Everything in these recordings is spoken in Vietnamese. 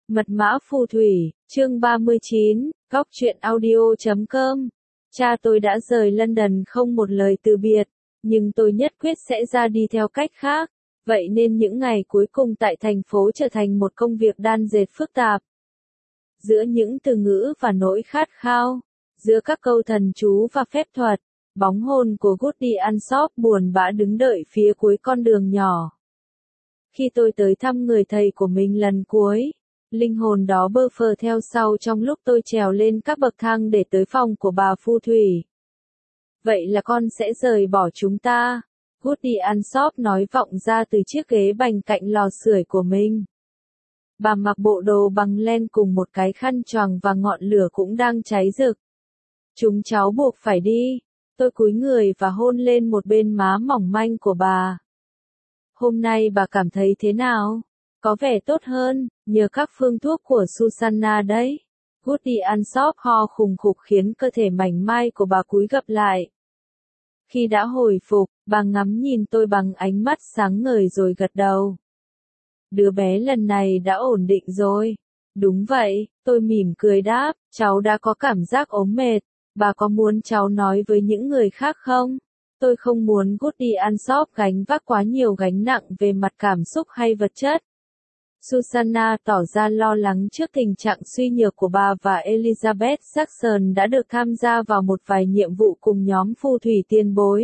Mật mã phù thủy, chương 39, góc truyện audio.com. Cha tôi đã rời London không một lời từ biệt, nhưng tôi nhất quyết sẽ ra đi theo cách khác, vậy nên những ngày cuối cùng tại thành phố trở thành một công việc đan dệt phức tạp. Giữa những từ ngữ và nỗi khát khao, giữa các câu thần chú và phép thuật, bóng hồn của Goody Ansop buồn bã đứng đợi phía cuối con đường nhỏ. Khi tôi tới thăm người thầy của mình lần cuối, linh hồn đó bơ phờ theo sau trong lúc tôi trèo lên các bậc thang để tới phòng của bà phù thủy. Vậy là con sẽ rời bỏ chúng ta, Goody Ansop nói vọng ra từ chiếc ghế bành cạnh lò sưởi của mình. Bà mặc bộ đồ bằng len cùng một cái khăn choàng và ngọn lửa cũng đang cháy rực. Chúng cháu buộc phải đi. Tôi cúi người và hôn lên một bên má mỏng manh của bà. Hôm nay bà cảm thấy thế nào? Có vẻ tốt hơn, nhờ các phương thuốc của Susanna đấy. Goody Ansop ho khùng khục khiến cơ thể mảnh mai của bà cúi gập lại. Khi đã hồi phục, bà ngắm nhìn tôi bằng ánh mắt sáng ngời rồi gật đầu. Đứa bé lần này đã ổn định rồi. Đúng vậy, tôi mỉm cười đáp, cháu đã có cảm giác ốm mệt. Bà có muốn cháu nói với những người khác không? Tôi không muốn Goody Ansop gánh vác quá nhiều gánh nặng về mặt cảm xúc hay vật chất. Susanna tỏ ra lo lắng trước tình trạng suy nhược của bà và Elizabeth Jackson đã được tham gia vào một vài nhiệm vụ cùng nhóm phù thủy tiền bối.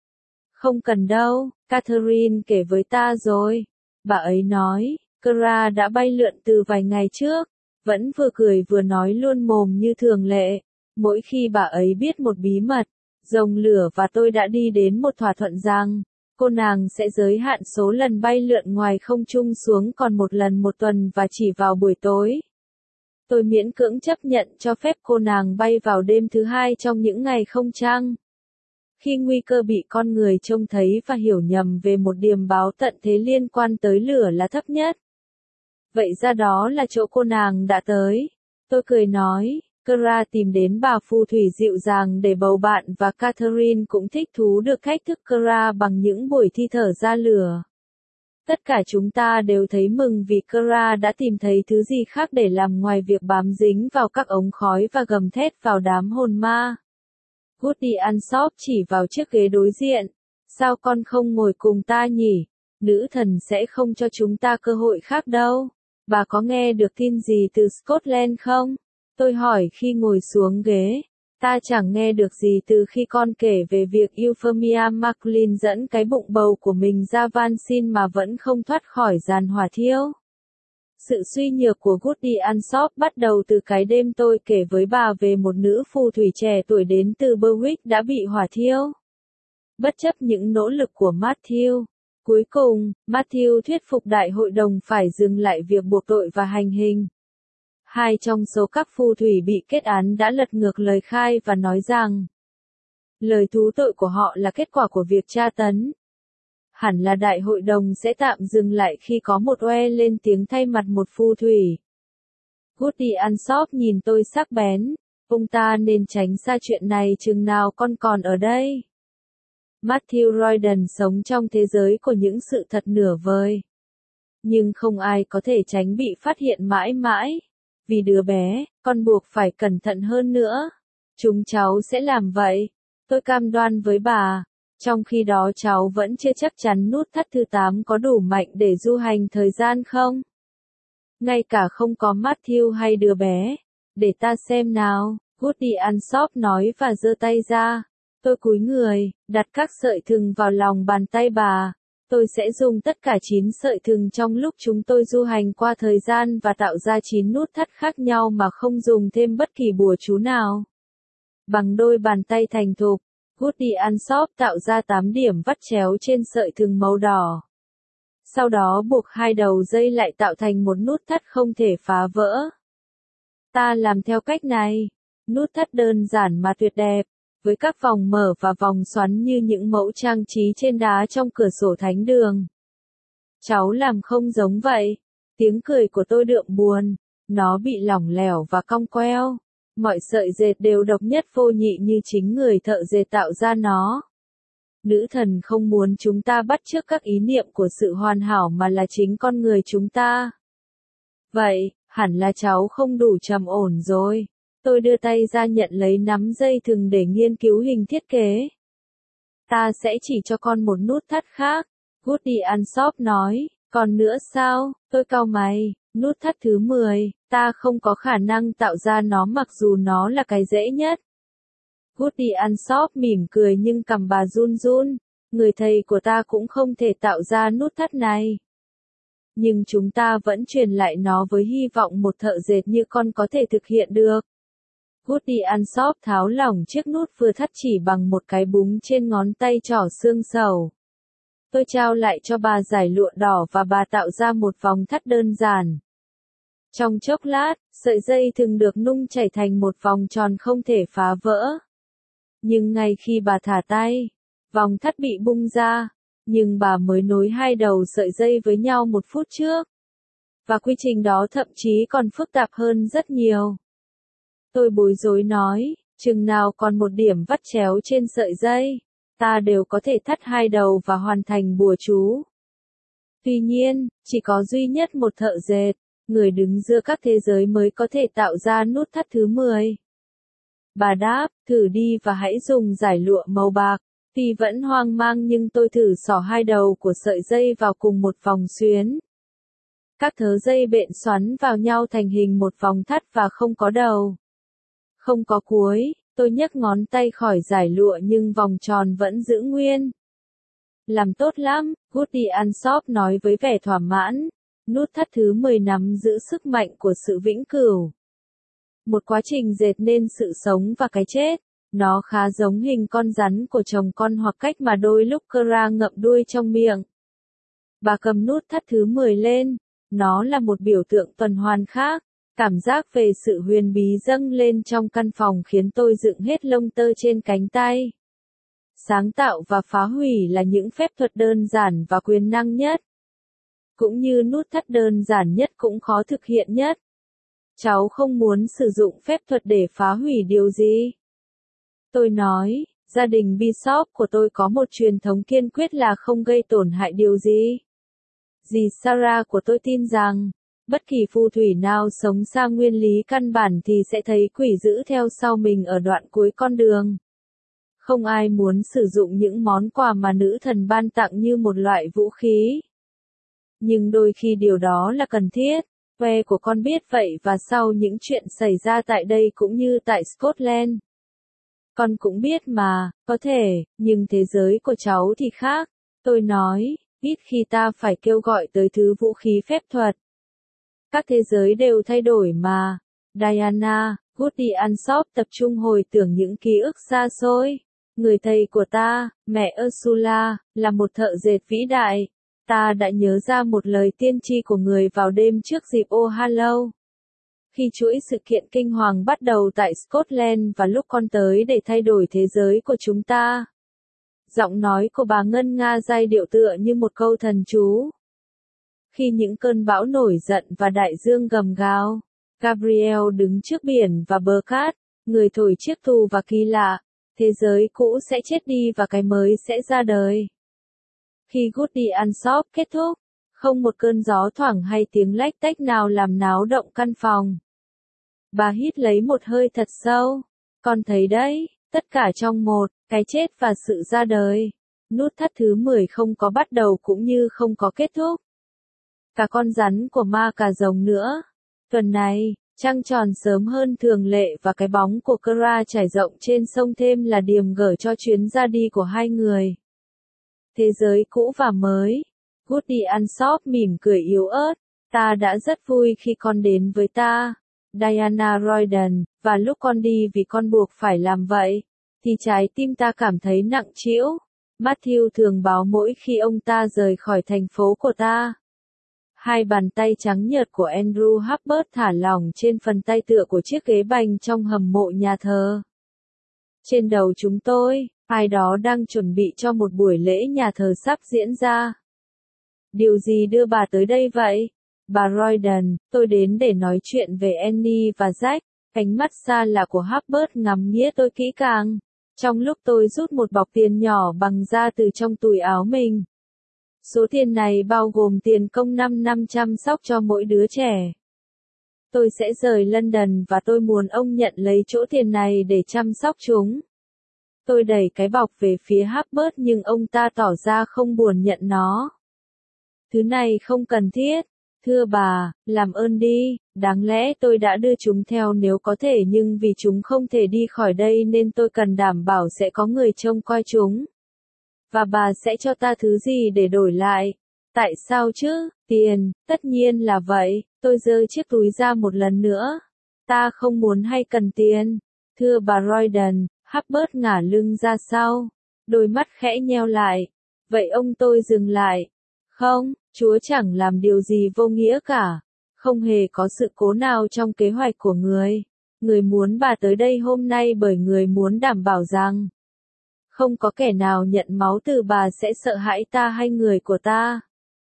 Không cần đâu, Catherine kể với ta rồi. Bà ấy nói, Clara đã bay lượn từ vài ngày trước, vẫn vừa cười vừa nói luôn mồm như thường lệ. Mỗi khi bà ấy biết một bí mật, rồng lửa và tôi đã đi đến một thỏa thuận rằng, cô nàng sẽ giới hạn số lần bay lượn ngoài không trung xuống còn một lần một tuần và chỉ vào buổi tối. Tôi miễn cưỡng chấp nhận cho phép cô nàng bay vào đêm thứ hai trong những ngày không trăng. Khi nguy cơ bị con người trông thấy và hiểu nhầm về một điềm báo tận thế liên quan tới lửa là thấp nhất. Vậy ra đó là chỗ cô nàng đã tới. Tôi cười nói. Clara tìm đến bà phù thủy dịu dàng để bầu bạn và Catherine cũng thích thú được thách thức Clara bằng những buổi thi thở ra lửa. Tất cả chúng ta đều thấy mừng vì Clara đã tìm thấy thứ gì khác để làm ngoài việc bám dính vào các ống khói và gầm thét vào đám hồn ma. Goody Ansop chỉ vào chiếc ghế đối diện. Sao con không ngồi cùng ta nhỉ? Nữ thần sẽ không cho chúng ta cơ hội khác đâu. Bà có nghe được tin gì từ Scotland không? Tôi hỏi khi ngồi xuống ghế. Ta chẳng nghe được gì từ khi con kể về việc Euphemia McLean dẫn cái bụng bầu của mình ra van xin mà vẫn không thoát khỏi giàn hỏa thiêu. Sự suy nhược của Goody Ansop bắt đầu từ cái đêm tôi kể với bà về một nữ phù thủy trẻ tuổi đến từ Berwick đã bị hỏa thiêu. Bất chấp những nỗ lực của Matthew, cuối cùng, Matthew thuyết phục đại hội đồng phải dừng lại việc buộc tội và hành hình. Hai trong số các phù thủy bị kết án đã lật ngược lời khai và nói rằng lời thú tội của họ là kết quả của việc tra tấn. Hẳn là đại hội đồng sẽ tạm dừng lại khi có một oe lên tiếng thay mặt một phù thủy. Goody Ansop nhìn tôi sắc bén. Ông ta nên tránh xa chuyện này chừng nào con còn ở đây. Matthew Royden sống trong thế giới của những sự thật nửa vời. Nhưng không ai có thể tránh bị phát hiện mãi mãi. Vì đứa bé, con buộc phải cẩn thận hơn nữa. Chúng cháu sẽ làm vậy. Tôi cam đoan với bà. Trong khi đó cháu vẫn chưa chắc chắn nút thắt thứ 8 có đủ mạnh để du hành thời gian không? Ngay cả không có Matthew hay đứa bé. Để ta xem nào, Goody Ansop nói và giơ tay ra. Tôi cúi người, đặt các sợi thừng vào lòng bàn tay bà. Tôi sẽ dùng tất cả 9 sợi thừng trong lúc chúng tôi du hành qua thời gian và tạo ra 9 nút thắt khác nhau mà không dùng thêm bất kỳ bùa chú nào. Bằng đôi bàn tay thành thục, Goody Ansop tạo ra 8 điểm vắt chéo trên sợi thừng màu đỏ. Sau đó buộc hai đầu dây lại tạo thành một nút thắt không thể phá vỡ. Ta làm theo cách này. Nút thắt đơn giản mà tuyệt đẹp. Với các vòng mở và vòng xoắn như những mẫu trang trí trên đá trong cửa sổ thánh đường. Cháu làm không giống vậy. Tiếng cười của tôi đượm buồn. Nó bị lỏng lẻo và cong queo. Mọi sợi dệt đều độc nhất vô nhị như chính người thợ dệt tạo ra nó. Nữ thần không muốn chúng ta bắt chước các ý niệm của sự hoàn hảo mà là chính con người chúng ta. Vậy, Hẳn là cháu không đủ trầm ổn rồi. Tôi đưa tay ra nhận lấy nắm dây thừng để nghiên cứu hình thiết kế. Ta sẽ chỉ cho con một nút thắt khác. Goody Ansoff nói, còn nữa sao? Tôi cau mày, nút thắt thứ 10, ta không có khả năng tạo ra nó mặc dù nó là cái dễ nhất. Goody Ansoff mỉm cười nhưng cằm bà run run, người thầy của ta cũng không thể tạo ra nút thắt này. Nhưng chúng ta vẫn truyền lại nó với hy vọng một thợ dệt như con có thể thực hiện được. Goody Ansoff tháo lỏng chiếc nút vừa thắt chỉ bằng một cái búng trên ngón tay trỏ xương sầu. Tôi trao lại cho bà dải lụa đỏ và bà tạo ra một vòng thắt đơn giản. Trong chốc lát, sợi dây thừng được nung chảy thành một vòng tròn không thể phá vỡ. Nhưng ngay khi bà thả tay, vòng thắt bị bung ra, nhưng bà mới nối hai đầu sợi dây với nhau một phút trước. Và quy trình đó thậm chí còn phức tạp hơn rất nhiều. Tôi bối rối nói, chừng nào còn một điểm vắt chéo trên sợi dây, ta đều có thể thắt hai đầu và hoàn thành bùa chú. Tuy nhiên, chỉ có duy nhất một thợ dệt, người đứng giữa các thế giới mới có thể tạo ra nút thắt thứ 10. Bà đáp, thử đi và hãy dùng dải lụa màu bạc. Tuy vẫn hoang mang nhưng tôi thử xỏ hai đầu của sợi dây vào cùng một vòng xuyến. Các thớ dây bện xoắn vào nhau thành hình một vòng thắt và không có đầu. Không có cuối, tôi nhấc ngón tay khỏi dải lụa nhưng vòng tròn vẫn giữ nguyên. Làm tốt lắm, Goody Ansoff nói với vẻ thỏa mãn. Nút thắt thứ 10 nắm giữ sức mạnh của sự vĩnh cửu. Một quá trình dệt nên sự sống và cái chết. Nó khá giống hình con rắn của chồng con hoặc cách mà đôi lúc Cora ngậm đuôi trong miệng. Bà cầm nút thắt thứ 10 lên. Nó là một biểu tượng tuần hoàn khác. Cảm giác về sự huyền bí dâng lên trong căn phòng khiến tôi dựng hết lông tơ trên cánh tay. Sáng tạo và phá hủy là những phép thuật đơn giản và quyền năng nhất. Cũng như nút thắt đơn giản nhất cũng khó thực hiện nhất. Cháu không muốn sử dụng phép thuật để phá hủy điều gì? Tôi nói, gia đình Bishop của tôi có một truyền thống kiên quyết là không gây tổn hại điều gì. Dì Sarah của tôi tin rằng, bất kỳ phù thủy nào sống xa nguyên lý căn bản thì sẽ thấy quỷ dữ theo sau mình ở đoạn cuối con đường. Không ai muốn sử dụng những món quà mà nữ thần ban tặng như một loại vũ khí. Nhưng đôi khi điều đó là cần thiết. Que của con biết vậy và sau những chuyện xảy ra tại đây cũng như tại Scotland. Con cũng biết mà, có thể, nhưng thế giới của cháu thì khác. Tôi nói, ít khi ta phải kêu gọi tới thứ vũ khí phép thuật. Các thế giới đều thay đổi mà. Diana, Goody Ansoff tập trung hồi tưởng những ký ức xa xôi. Người thầy của ta, mẹ Ursula, là một thợ dệt vĩ đại. Ta đã nhớ ra một lời tiên tri của người vào đêm trước dịp All Hallow. Khi chuỗi sự kiện kinh hoàng bắt đầu tại Scotland và lúc con tới để thay đổi thế giới của chúng ta. Giọng nói của bà ngân nga giai điệu tựa như một câu thần chú. Khi những cơn bão nổi giận và đại dương gầm gào, Gabriel đứng trước biển và bờ cát, người thổi chiếc tù và kỳ lạ, thế giới cũ sẽ chết đi và cái mới sẽ ra đời. Khi Goody Ansoff kết thúc, không một cơn gió thoảng hay tiếng lách tách nào làm náo động căn phòng. Bà hít lấy một hơi thật sâu. Con thấy đấy, tất cả trong một, cái chết và sự ra đời. Nút thắt thứ 10 không có bắt đầu cũng như không có kết thúc. Cả con rắn của ma cà rồng nữa. Tuần này, trăng tròn sớm hơn thường lệ và cái bóng của Cora trải rộng trên sông thêm là điểm gở cho chuyến ra đi của hai người. Thế giới cũ và mới. Goody Ansoff mỉm cười yếu ớt. Ta đã rất vui khi con đến với ta, Diana Royden, và lúc con đi vì con buộc phải làm vậy, thì trái tim ta cảm thấy nặng trĩu. Matthew thường báo mỗi khi ông ta rời khỏi thành phố của ta. Hai bàn tay trắng nhợt của Andrew Hubbard thả lỏng trên phần tay tựa của chiếc ghế bành trong hầm mộ nhà thờ. Trên đầu chúng tôi, ai đó đang chuẩn bị cho một buổi lễ nhà thờ sắp diễn ra. Điều gì đưa bà tới đây vậy? Bà Royden, tôi đến để nói chuyện về Annie và Jack. Ánh mắt xa lạ của Hubbard ngắm nghía tôi kỹ càng. Trong lúc tôi rút một bọc tiền nhỏ bằng da từ trong túi áo mình. Số tiền này bao gồm tiền công 5 năm chăm sóc cho mỗi đứa trẻ. Tôi sẽ rời London và tôi muốn ông nhận lấy chỗ tiền này để chăm sóc chúng. Tôi đẩy cái bọc về phía Hubbard nhưng ông ta tỏ ra không buồn nhận nó. Thứ này không cần thiết. Thưa bà, làm ơn đi, đáng lẽ tôi đã đưa chúng theo nếu có thể nhưng vì chúng không thể đi khỏi đây nên tôi cần đảm bảo sẽ có người trông coi chúng. Và bà sẽ cho ta thứ gì để đổi lại? Tại sao chứ? Tiền, tất nhiên là vậy. Tôi giơ chiếc túi ra một lần nữa. Ta không muốn hay cần tiền. Thưa bà Royden, Hubbard ngả lưng ra sau. Đôi mắt khẽ nheo lại. Vậy ông tôi dừng lại. Không, Chúa chẳng làm điều gì vô nghĩa cả. Không hề có sự cố nào trong kế hoạch của người. Người muốn bà tới đây hôm nay bởi người muốn đảm bảo rằng không có kẻ nào nhận máu từ bà sẽ sợ hãi ta hay người của ta.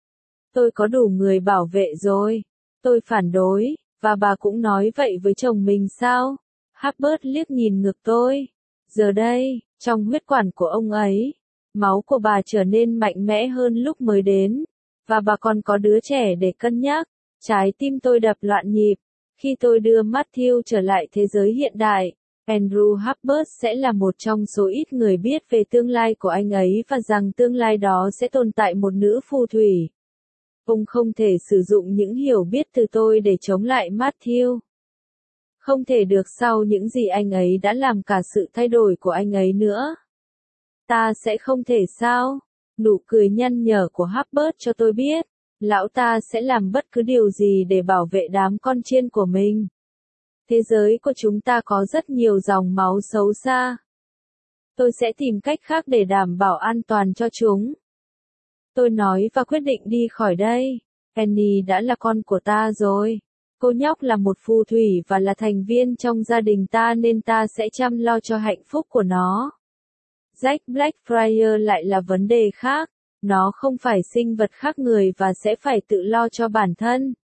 Tôi có đủ người bảo vệ rồi. Tôi phản đối, và bà cũng nói vậy với chồng mình sao? Hubbard liếc nhìn ngực tôi. Giờ đây, trong huyết quản của ông ấy, máu của bà trở nên mạnh mẽ hơn lúc mới đến. Và bà còn có đứa trẻ để cân nhắc. Trái tim tôi đập loạn nhịp. Khi tôi đưa Matthew trở lại thế giới hiện đại, Andrew Hubbard sẽ là một trong số ít người biết về tương lai của anh ấy và rằng tương lai đó sẽ tồn tại một nữ phù thủy. Ông không thể sử dụng những hiểu biết từ tôi để chống lại Matthew. Không thể được sau những gì anh ấy đã làm cả sự thay đổi của anh ấy nữa. Ta sẽ không thể sao? Nụ cười nhăn nhở của Hubbard cho tôi biết, lão ta sẽ làm bất cứ điều gì để bảo vệ đám con chiên của mình. Thế giới của chúng ta có rất nhiều dòng máu xấu xa. Tôi sẽ tìm cách khác để đảm bảo an toàn cho chúng. Tôi nói và quyết định đi khỏi đây. Annie đã là con của ta rồi. Cô nhóc là một phù thủy và là thành viên trong gia đình ta nên ta sẽ chăm lo cho hạnh phúc của nó. Jack Blackfriar lại là vấn đề khác. Nó không phải sinh vật khác người và sẽ phải tự lo cho bản thân.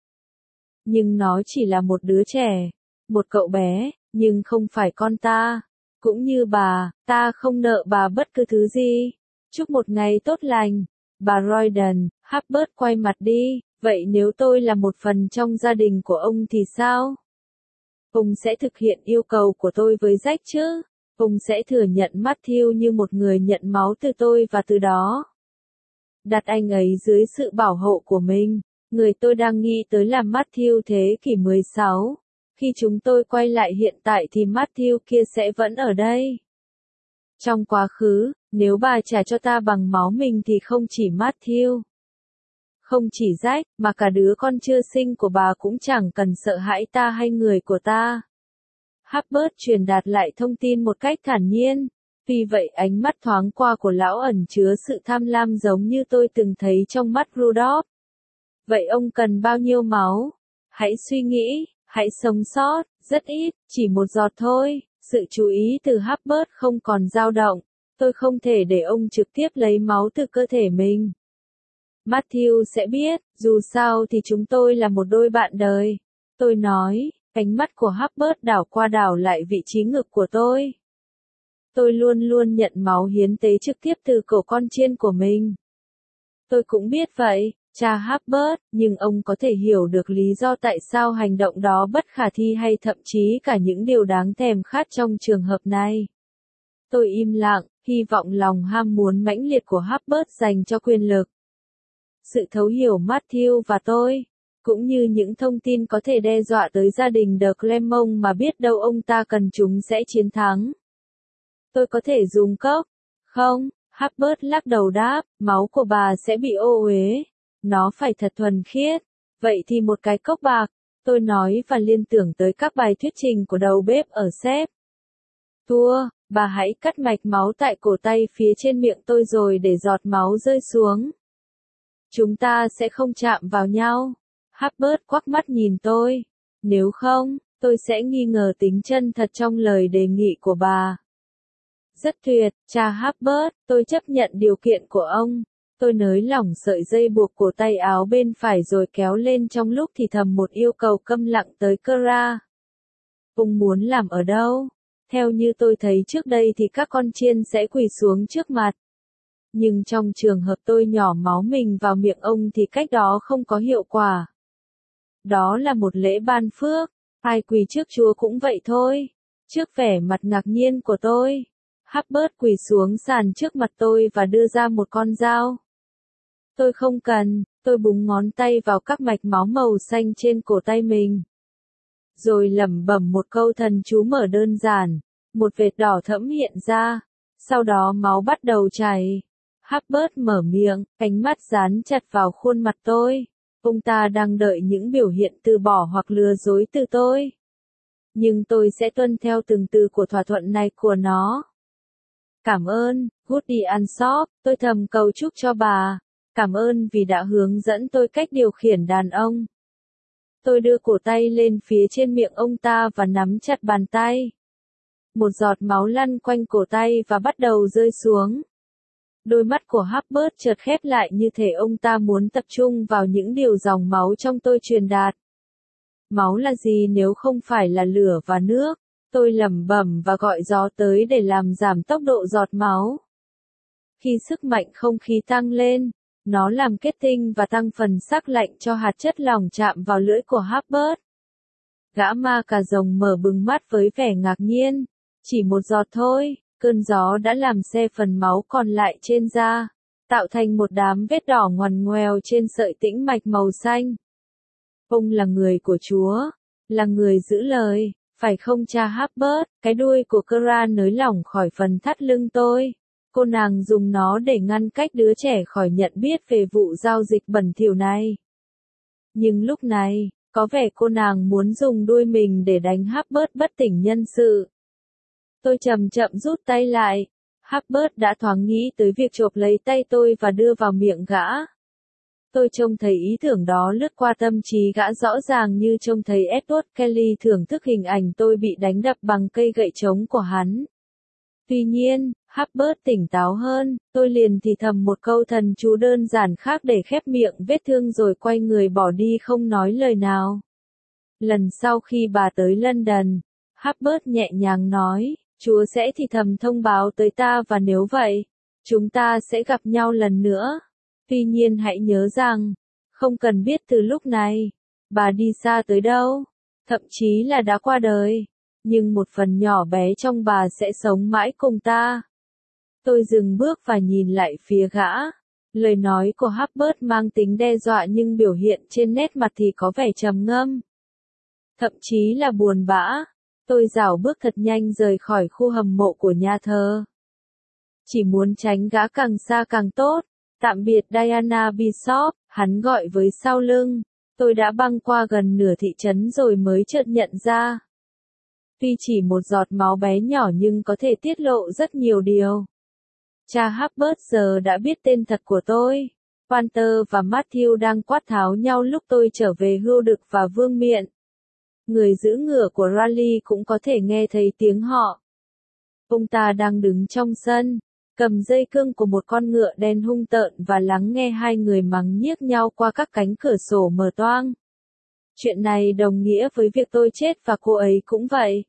Nhưng nó chỉ là một đứa trẻ. Một cậu bé, nhưng không phải con ta. Cũng như bà, ta không nợ bà bất cứ thứ gì. Chúc một ngày tốt lành. Bà Royden, Hubbard quay mặt đi. Vậy nếu tôi là một phần trong gia đình của ông thì sao? Ông sẽ thực hiện yêu cầu của tôi với Jack chứ? Ông sẽ thừa nhận Matthew như một người nhận máu từ tôi và từ đó đặt anh ấy dưới sự bảo hộ của mình. Người tôi đang nghĩ tới là Matthew thế kỷ 16. Khi chúng tôi quay lại hiện tại thì Matthew kia sẽ vẫn ở đây. Trong quá khứ, nếu bà trả cho ta bằng máu mình thì không chỉ Matthew, không chỉ Jack, mà cả đứa con chưa sinh của bà cũng chẳng cần sợ hãi ta hay người của ta. Hubbard truyền đạt lại thông tin một cách thản nhiên. Vì vậy ánh mắt thoáng qua của lão ẩn chứa sự tham lam giống như tôi từng thấy trong mắt Rudolph. Vậy ông cần bao nhiêu máu? Hãy suy nghĩ, hãy sống sót, rất ít, chỉ một giọt thôi. Sự chú ý từ Hubbard không còn dao động. Tôi không thể để ông trực tiếp lấy máu từ cơ thể mình. Matthew sẽ biết, dù sao thì chúng tôi là một đôi bạn đời. Tôi nói, ánh mắt của Hubbard đảo qua đảo lại vị trí ngực của tôi. Tôi luôn luôn nhận máu hiến tế trực tiếp từ cổ con chiên của mình. Tôi cũng biết vậy, cha Hubbard, nhưng ông có thể hiểu được lý do tại sao hành động đó bất khả thi hay thậm chí cả những điều đáng thèm khát trong trường hợp này. Tôi im lặng, hy vọng lòng ham muốn mãnh liệt của Hubbard dành cho quyền lực. Sự thấu hiểu Matthew và tôi, cũng như những thông tin có thể đe dọa tới gia đình de Clermont mà biết đâu ông ta cần chúng sẽ chiến thắng. Tôi có thể dùng cốc. Không, Hubbard lắc đầu đáp, máu của bà sẽ bị ô uế. Nó phải thật thuần khiết. Vậy thì một cái cốc bạc. Tôi nói và liên tưởng tới các bài thuyết trình của đầu bếp ở Sep. Thua, bà hãy cắt mạch máu tại cổ tay phía trên miệng tôi rồi để giọt máu rơi xuống. Chúng ta sẽ không chạm vào nhau. Hubbard quắc mắt nhìn tôi. Nếu không, tôi sẽ nghi ngờ tính chân thật trong lời đề nghị của bà. Rất tuyệt, cha Hubbard, tôi chấp nhận điều kiện của ông. Tôi nới lỏng sợi dây buộc cổ tay áo bên phải rồi kéo lên trong lúc thì thầm một yêu cầu câm lặng tới Clara. Ông muốn làm ở đâu? Theo như tôi thấy trước đây thì các con chiên sẽ quỳ xuống trước mặt. Nhưng trong trường hợp tôi nhỏ máu mình vào miệng ông thì cách đó không có hiệu quả. Đó là một lễ ban phước. Ai quỳ trước Chúa cũng vậy thôi. Trước vẻ mặt ngạc nhiên của tôi, Hubbard quỳ xuống sàn trước mặt tôi và đưa ra một con dao. Tôi không cần, tôi búng ngón tay vào các mạch máu màu xanh trên cổ tay mình. Rồi lẩm bẩm một câu thần chú mở đơn giản, một vệt đỏ thẫm hiện ra, sau đó máu bắt đầu chảy. Hubbard mở miệng, ánh mắt dán chặt vào khuôn mặt tôi. Ông ta đang đợi những biểu hiện từ bỏ hoặc lừa dối từ tôi. Nhưng tôi sẽ tuân theo từng từ của thỏa thuận này của nó. Cảm ơn, Goody Ansoff, tôi thầm cầu chúc cho bà. Cảm ơn vì đã hướng dẫn tôi cách điều khiển đàn ông. Tôi đưa cổ tay lên phía trên miệng ông ta và nắm chặt bàn tay. Một giọt máu lăn quanh cổ tay và bắt đầu rơi xuống. Đôi mắt của Hubbard chợt khép lại như thể ông ta muốn tập trung vào những điều dòng máu trong tôi truyền đạt. Máu là gì nếu không phải là lửa và nước? Tôi lẩm bẩm và gọi gió tới để làm giảm tốc độ giọt máu. Khi sức mạnh không khí tăng lên, nó làm kết tinh và tăng phần sắc lạnh cho hạt chất lỏng chạm vào lưỡi của Hubbard. Gã ma cà rồng mở bừng mắt với vẻ ngạc nhiên. Chỉ một giọt thôi, cơn gió đã làm xe phần máu còn lại trên da, tạo thành một đám vết đỏ ngoằn ngoèo trên sợi tĩnh mạch màu xanh. Ông là người của Chúa, là người giữ lời, phải không cha Hubbard? Cái đuôi của Cora nới lỏng khỏi phần thắt lưng tôi. Cô nàng dùng nó để ngăn cách đứa trẻ khỏi nhận biết về vụ giao dịch bẩn thỉu này. Nhưng lúc này, có vẻ cô nàng muốn dùng đuôi mình để đánh Hubbard bất tỉnh nhân sự. Tôi chậm chậm rút tay lại. Hubbard đã thoáng nghĩ tới việc chộp lấy tay tôi và đưa vào miệng gã. Tôi trông thấy ý tưởng đó lướt qua tâm trí gã rõ ràng như trông thấy Edward Kelly thưởng thức hình ảnh tôi bị đánh đập bằng cây gậy trống của hắn. Tuy nhiên, Hubbard tỉnh táo hơn, tôi liền thì thầm một câu thần chú đơn giản khác để khép miệng vết thương rồi quay người bỏ đi không nói lời nào. Lần sau khi bà tới London, Hubbard nhẹ nhàng nói, Chúa sẽ thì thầm thông báo tới ta và nếu vậy, chúng ta sẽ gặp nhau lần nữa. Tuy nhiên hãy nhớ rằng, không cần biết từ lúc này, bà đi xa tới đâu, thậm chí là đã qua đời, nhưng một phần nhỏ bé trong bà sẽ sống mãi cùng ta. Tôi dừng bước và nhìn lại phía gã. Lời nói của Hubbard mang tính đe dọa nhưng biểu hiện trên nét mặt thì có vẻ trầm ngâm. Thậm chí là buồn bã. Tôi rảo bước thật nhanh rời khỏi khu hầm mộ của nhà thờ. Chỉ muốn tránh gã càng xa càng tốt. Tạm biệt Diana Bishop, hắn gọi với sau lưng. Tôi đã băng qua gần nửa thị trấn rồi mới chợt nhận ra. Tuy chỉ một giọt máu bé nhỏ nhưng có thể tiết lộ rất nhiều điều. Cha Hubbard giờ đã biết tên thật của tôi. Walter và Matthew đang quát tháo nhau lúc tôi trở về hưu đực và vương miện. Người giữ ngựa của Raleigh cũng có thể nghe thấy tiếng họ. Ông ta đang đứng trong sân, cầm dây cương của một con ngựa đen hung tợn và lắng nghe hai người mắng nhiếc nhau qua các cánh cửa sổ mở toang. Chuyện này đồng nghĩa với việc tôi chết và cô ấy cũng vậy.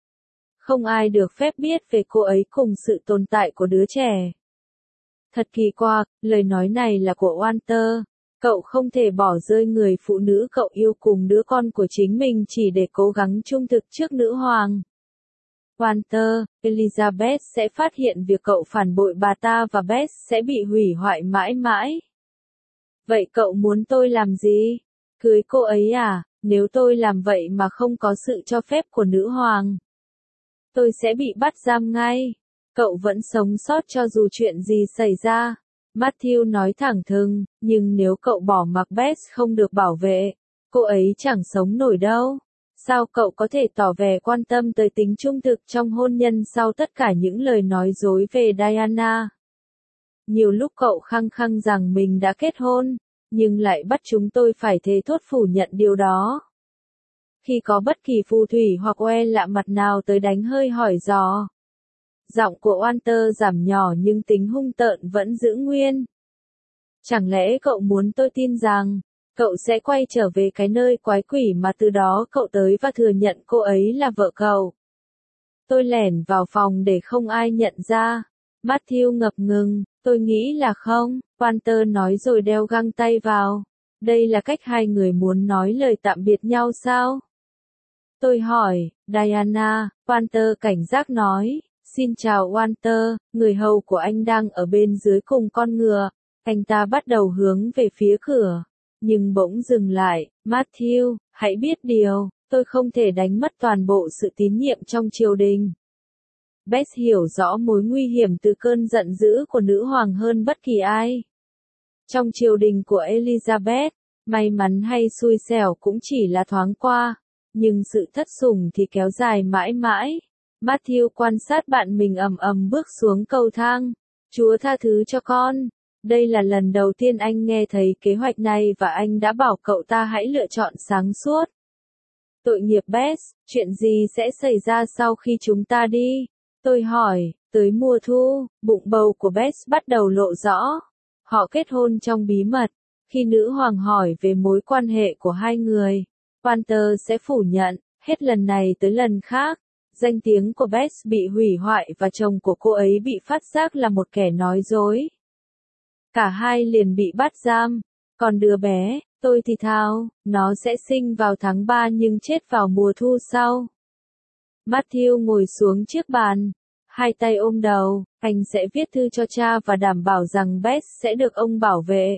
Không ai được phép biết về cô ấy cùng sự tồn tại của đứa trẻ. Thật kỳ quặc, lời nói này là của Walter. Cậu không thể bỏ rơi người phụ nữ cậu yêu cùng đứa con của chính mình chỉ để cố gắng trung thực trước nữ hoàng. Walter, Elizabeth sẽ phát hiện việc cậu phản bội bà ta và Beth sẽ bị hủy hoại mãi mãi. Vậy cậu muốn tôi làm gì? Cưới cô ấy à? Nếu tôi làm vậy mà không có sự cho phép của nữ hoàng, tôi sẽ bị bắt giam ngay. Cậu vẫn sống sót cho dù chuyện gì xảy ra. Matthew nói thẳng thừng, nhưng nếu cậu bỏ mặc Beth không được bảo vệ, cô ấy chẳng sống nổi đâu. Sao cậu có thể tỏ vẻ quan tâm tới tính trung thực trong hôn nhân sau tất cả những lời nói dối về Diana? Nhiều lúc cậu khăng khăng rằng mình đã kết hôn, nhưng lại bắt chúng tôi phải thề thốt phủ nhận điều đó. Khi có bất kỳ phù thủy hoặc oe lạ mặt nào tới đánh hơi hỏi dò, giọng của Walter giảm nhỏ nhưng tính hung tợn vẫn giữ nguyên. Chẳng lẽ cậu muốn tôi tin rằng, cậu sẽ quay trở về cái nơi quái quỷ mà từ đó cậu tới và thừa nhận cô ấy là vợ cậu? Tôi lẻn vào phòng để không ai nhận ra. Matthew ngập ngừng, tôi nghĩ là không, Walter nói rồi đeo găng tay vào. Đây là cách hai người muốn nói lời tạm biệt nhau sao? Tôi hỏi, Diana, Walter cảnh giác nói, xin chào Walter, người hầu của anh đang ở bên dưới cùng con ngựa. Anh ta bắt đầu hướng về phía cửa, nhưng bỗng dừng lại. Matthew, hãy biết điều, tôi không thể đánh mất toàn bộ sự tín nhiệm trong triều đình. Bess hiểu rõ mối nguy hiểm từ cơn giận dữ của nữ hoàng hơn bất kỳ ai. Trong triều đình của Elizabeth, may mắn hay xui xẻo cũng chỉ là thoáng qua, nhưng sự thất sủng thì kéo dài mãi mãi. Matthew quan sát bạn mình ầm ầm bước xuống cầu thang. Chúa tha thứ cho con. Đây là lần đầu tiên anh nghe thấy kế hoạch này và anh đã bảo cậu ta hãy lựa chọn sáng suốt. Tội nghiệp Bess, chuyện gì sẽ xảy ra sau khi chúng ta đi? Tôi hỏi, tới mùa thu, bụng bầu của Bess bắt đầu lộ rõ. Họ kết hôn trong bí mật. Khi nữ hoàng hỏi về mối quan hệ của hai người, Walter sẽ phủ nhận, hết lần này tới lần khác. Danh tiếng của Bess bị hủy hoại và chồng của cô ấy bị phát giác là một kẻ nói dối. Cả hai liền bị bắt giam. Còn đứa bé, tôi thì thào, nó sẽ sinh vào tháng 3 nhưng chết vào mùa thu sau. Matthew ngồi xuống chiếc bàn, hai tay ôm đầu, anh sẽ viết thư cho cha và đảm bảo rằng Bess sẽ được ông bảo vệ.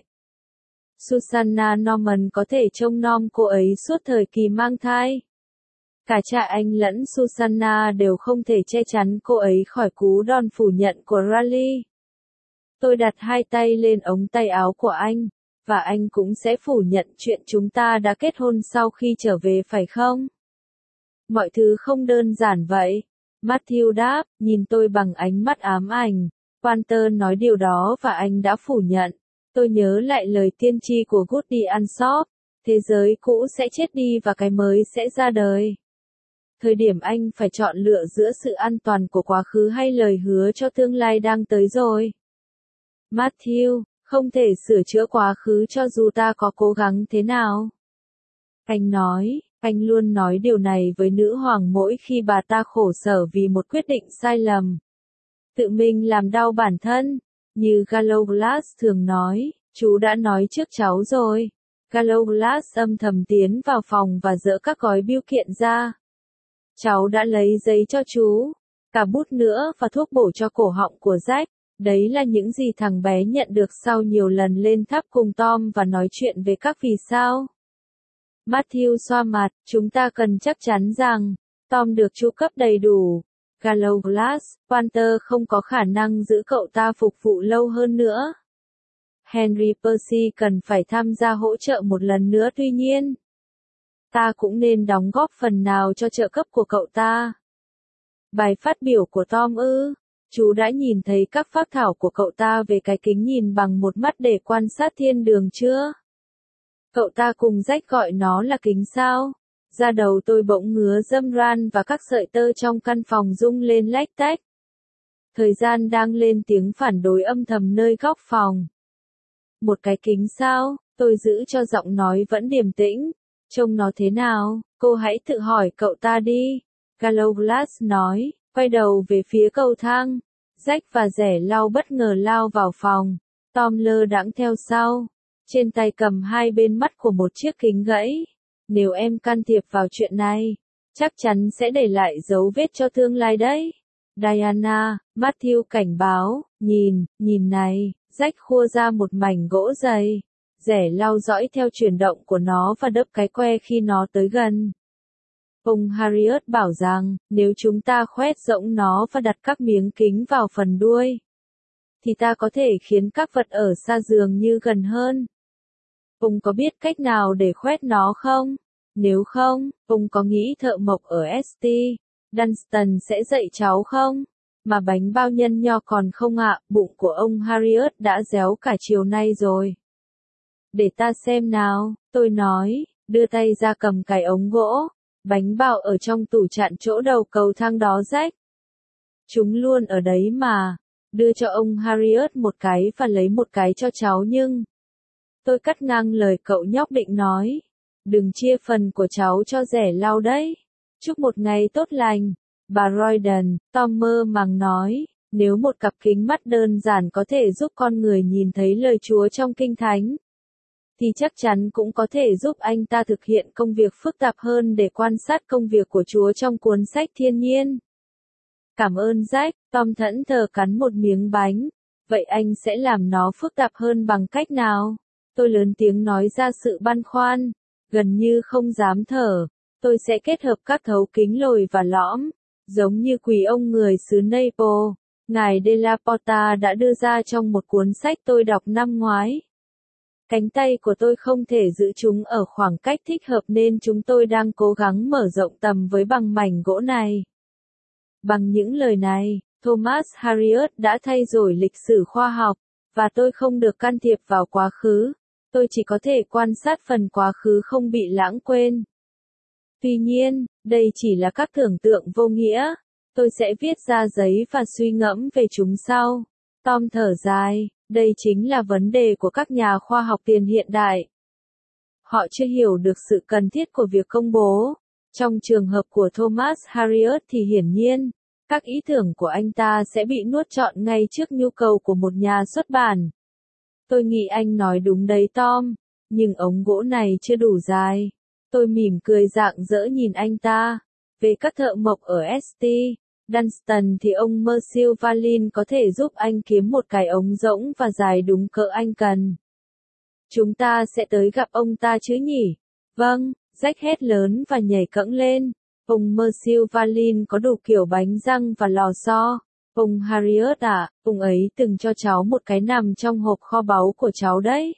Susanna Norman có thể trông nom cô ấy suốt thời kỳ mang thai. Cả cha anh lẫn Susanna đều không thể che chắn cô ấy khỏi cú đòn phủ nhận của Raleigh. Tôi đặt hai tay lên ống tay áo của anh, và anh cũng sẽ phủ nhận chuyện chúng ta đã kết hôn sau khi trở về phải không? Mọi thứ không đơn giản vậy. Matthew đáp, nhìn tôi bằng ánh mắt ám ảnh. Walter nói điều đó và anh đã phủ nhận. Tôi nhớ lại lời tiên tri của Goody Ansop. Thế giới cũ sẽ chết đi và cái mới sẽ ra đời. Thời điểm anh phải chọn lựa giữa sự an toàn của quá khứ hay lời hứa cho tương lai đang tới rồi. Matthew, không thể sửa chữa quá khứ cho dù ta có cố gắng thế nào. Anh nói, anh luôn nói điều này với nữ hoàng mỗi khi bà ta khổ sở vì một quyết định sai lầm. Tự mình làm đau bản thân, như Gallowglass thường nói, chú đã nói trước cháu rồi. Gallowglass âm thầm tiến vào phòng và dỡ các gói bưu kiện ra. Cháu đã lấy giấy cho chú, cả bút nữa và thuốc bổ cho cổ họng của Jack. Đấy là những gì thằng bé nhận được sau nhiều lần lên tháp cùng Tom và nói chuyện về các vì sao. Matthew xoa mặt, chúng ta cần chắc chắn rằng Tom được chu cấp đầy đủ. Gallowglass, Walter không có khả năng giữ cậu ta phục vụ lâu hơn nữa. Henry Percy cần phải tham gia hỗ trợ một lần nữa tuy nhiên. Ta cũng nên đóng góp phần nào cho trợ cấp của cậu ta. Bài phát biểu của Tom ư? Chú đã nhìn thấy các phác thảo của cậu ta về cái kính nhìn bằng một mắt để quan sát thiên đường chưa? Cậu ta cùng Jack gọi nó là kính sao? Da đầu tôi bỗng ngứa râm ran và các sợi tơ trong căn phòng rung lên lách tách. Thời gian đang lên tiếng phản đối âm thầm nơi góc phòng. Một cái kính sao? Tôi giữ cho giọng nói vẫn điềm tĩnh. Trông nó thế nào? Cô hãy tự hỏi cậu ta đi. Gallowglass nói, quay đầu về phía cầu thang. Jack và rẻ lau bất ngờ lao vào phòng. Tom lơ đãng theo sau. Trên tay cầm hai bên mắt của một chiếc kính gãy. Nếu em can thiệp vào chuyện này, chắc chắn sẽ để lại dấu vết cho tương lai đấy. Diana, Matthew cảnh báo, nhìn này, Jack khua ra một mảnh gỗ dày. Rẻ lau dõi theo chuyển động của nó và đớp cái que khi nó tới gần. Ông Harriet bảo rằng, nếu chúng ta khoét rỗng nó và đặt các miếng kính vào phần đuôi, thì ta có thể khiến các vật ở xa dường như gần hơn. Ông có biết cách nào để khoét nó không? Nếu không, ông có nghĩ thợ mộc ở St. Dunstan sẽ dạy cháu không? Mà bánh bao nhân nho còn không ạ, bụng của ông Harriet đã réo cả chiều nay rồi. Để ta xem nào, tôi nói, đưa tay ra cầm cái ống gỗ. Bánh bao ở trong tủ chặn chỗ đầu cầu thang đó Jack. Chúng luôn ở đấy mà. Đưa cho ông Harriet một cái và lấy một cái cho cháu nhưng. Tôi cắt ngang lời cậu nhóc định nói. Đừng chia phần của cháu cho rẻ lau đấy. Chúc một ngày tốt lành. Bà Royden, Tom mơ màng nói, nếu một cặp kính mắt đơn giản có thể giúp con người nhìn thấy lời Chúa trong Kinh Thánh. thì chắc chắn cũng có thể giúp anh ta thực hiện công việc phức tạp hơn để quan sát công việc của Chúa trong cuốn sách thiên nhiên. Cảm ơn Jack, Tom thẫn thờ cắn một miếng bánh. Vậy anh sẽ làm nó phức tạp hơn bằng cách nào? Tôi lớn tiếng nói ra sự băn khoăn, gần như không dám thở. Tôi sẽ kết hợp các thấu kính lồi và lõm, giống như quý ông người xứ Naples, ngài De La Porta đã đưa ra trong một cuốn sách tôi đọc năm ngoái. Cánh tay của tôi không thể giữ chúng ở khoảng cách thích hợp nên chúng tôi đang cố gắng mở rộng tầm với bằng mảnh gỗ này. Bằng những lời này, Thomas Harriot đã thay đổi lịch sử khoa học, và tôi không được can thiệp vào quá khứ. Tôi chỉ có thể quan sát phần quá khứ không bị lãng quên. Tuy nhiên, đây chỉ là các tưởng tượng vô nghĩa. Tôi sẽ viết ra giấy và suy ngẫm về chúng sau. Tom thở dài, đây chính là vấn đề của các nhà khoa học tiền hiện đại. Họ chưa hiểu được sự cần thiết của việc công bố. Trong trường hợp của Thomas Harriot thì hiển nhiên, các ý tưởng của anh ta sẽ bị nuốt trọn ngay trước nhu cầu của một nhà xuất bản. Tôi nghĩ anh nói đúng đấy Tom, nhưng ống gỗ này chưa đủ dài. Tôi mỉm cười rạng rỡ nhìn anh ta. Về các thợ mộc ở St. Dunstan thì ông Mercier Valin có thể giúp anh kiếm một cái ống rỗng và dài đúng cỡ anh cần. Chúng ta sẽ tới gặp ông ta chứ nhỉ? Vâng, Jack hét lớn và nhảy cẫng lên. Ông Mercier Valin có đủ kiểu bánh răng và lò xo. Ông Harriot à, ông ấy từng cho cháu một cái nằm trong hộp kho báu của cháu đấy.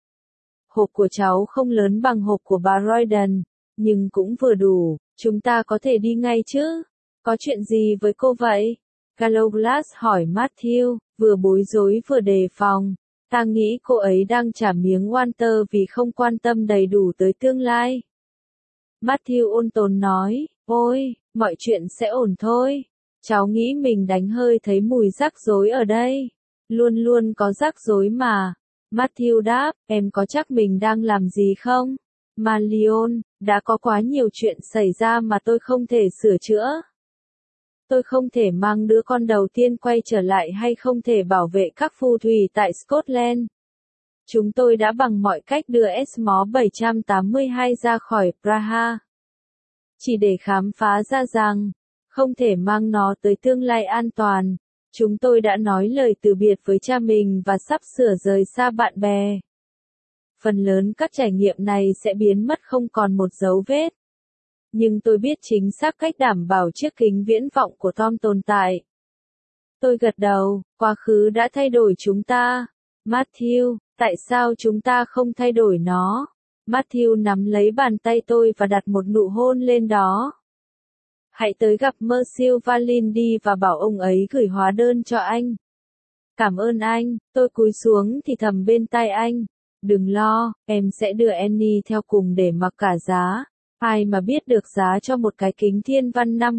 Hộp của cháu không lớn bằng hộp của bà Royden, nhưng cũng vừa đủ, chúng ta có thể đi ngay chứ? Có chuyện gì với cô vậy? Gallowglass hỏi Matthew, vừa bối rối vừa đề phòng. Ta nghĩ cô ấy đang trả miếng Walter vì không quan tâm đầy đủ tới tương lai. Matthew ôn tồn nói, ôi, mọi chuyện sẽ ổn thôi. Cháu nghĩ mình đánh hơi thấy mùi rắc rối ở đây. Luôn luôn có rắc rối mà. Matthew đáp, em có chắc mình đang làm gì không? Marion, đã có quá nhiều chuyện xảy ra mà tôi không thể sửa chữa. Tôi không thể mang đứa con đầu tiên quay trở lại hay không thể bảo vệ các phù thủy tại Scotland. Chúng tôi đã bằng mọi cách đưa Esmo 782 ra khỏi Praha. Chỉ để khám phá ra rằng, không thể mang nó tới tương lai an toàn. Chúng tôi đã nói lời từ biệt với cha mình và sắp sửa rời xa bạn bè. Phần lớn các trải nghiệm này sẽ biến mất không còn một dấu vết. Nhưng tôi biết chính xác cách đảm bảo chiếc kính viễn vọng của Tom tồn tại. Tôi gật đầu, quá khứ đã thay đổi chúng ta. Matthew, tại sao chúng ta không thay đổi nó? Matthew nắm lấy bàn tay tôi và đặt một nụ hôn lên đó. Hãy tới gặp Mercier Valin đi và bảo ông ấy gửi hóa đơn cho anh. Cảm ơn anh, tôi cúi xuống thì thầm bên tai anh. Đừng lo, em sẽ đưa Annie theo cùng để mặc cả giá. Ai mà biết được giá cho một cái kính thiên văn năm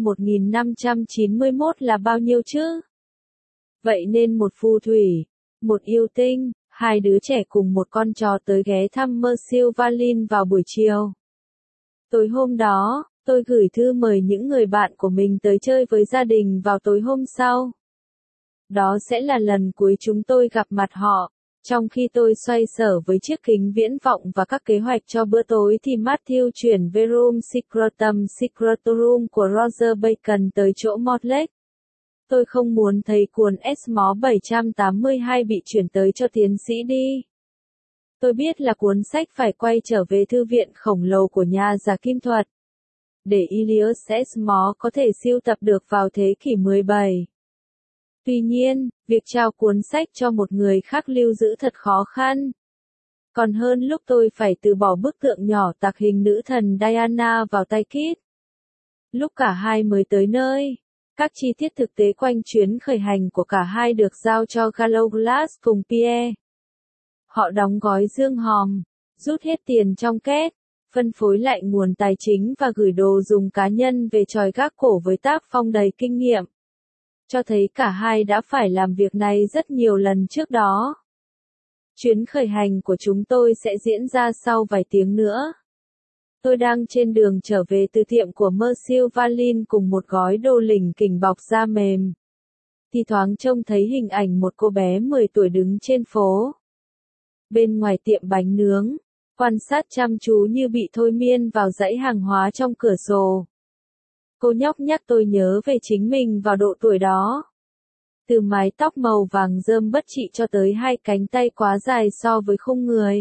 1591 là bao nhiêu chứ? Vậy nên một phù thủy, một yêu tinh, hai đứa trẻ cùng một con chó tới ghé thăm Mercier Valin vào buổi chiều. Tối hôm đó, tôi gửi thư mời những người bạn của mình tới chơi với gia đình vào tối hôm sau. Đó sẽ là lần cuối chúng tôi gặp mặt họ. Trong khi tôi xoay sở với chiếc kính viễn vọng và các kế hoạch cho bữa tối thì Matthew chuyển Verum Secretum Secretorum của Roger Bacon tới chỗ Mortlake. Tôi không muốn thấy cuốn Esmo 782 bị chuyển tới cho tiến sĩ đi. Tôi biết là cuốn sách phải quay trở về thư viện khổng lồ của nhà giả kim thuật. Để Ilias Esmo có thể sưu tập được vào thế kỷ 17. Tuy nhiên, việc trao cuốn sách cho một người khác lưu giữ thật khó khăn. Còn hơn lúc tôi phải từ bỏ bức tượng nhỏ tạc hình nữ thần Diana vào tay Kit. Lúc cả hai mới tới nơi, các chi tiết thực tế quanh chuyến khởi hành của cả hai được giao cho Gallowglass cùng Pierre. Họ đóng gói dương hòm, rút hết tiền trong két, phân phối lại nguồn tài chính và gửi đồ dùng cá nhân về tròi gác cổ với tác phong đầy kinh nghiệm. Cho thấy cả hai đã phải làm việc này rất nhiều lần trước đó. Chuyến khởi hành của chúng tôi sẽ diễn ra sau vài tiếng nữa. Tôi đang trên đường trở về từ tiệm của Mercier Valin cùng một gói đồ lỉnh kỉnh bọc da mềm. Thì thoáng trông thấy hình ảnh một cô bé 10 tuổi đứng trên phố. Bên ngoài tiệm bánh nướng, quan sát chăm chú như bị thôi miên vào dãy hàng hóa trong cửa sổ. Cô nhóc nhắc tôi nhớ về chính mình vào độ tuổi đó. Từ mái tóc màu vàng rơm bất trị cho tới hai cánh tay quá dài so với khung người.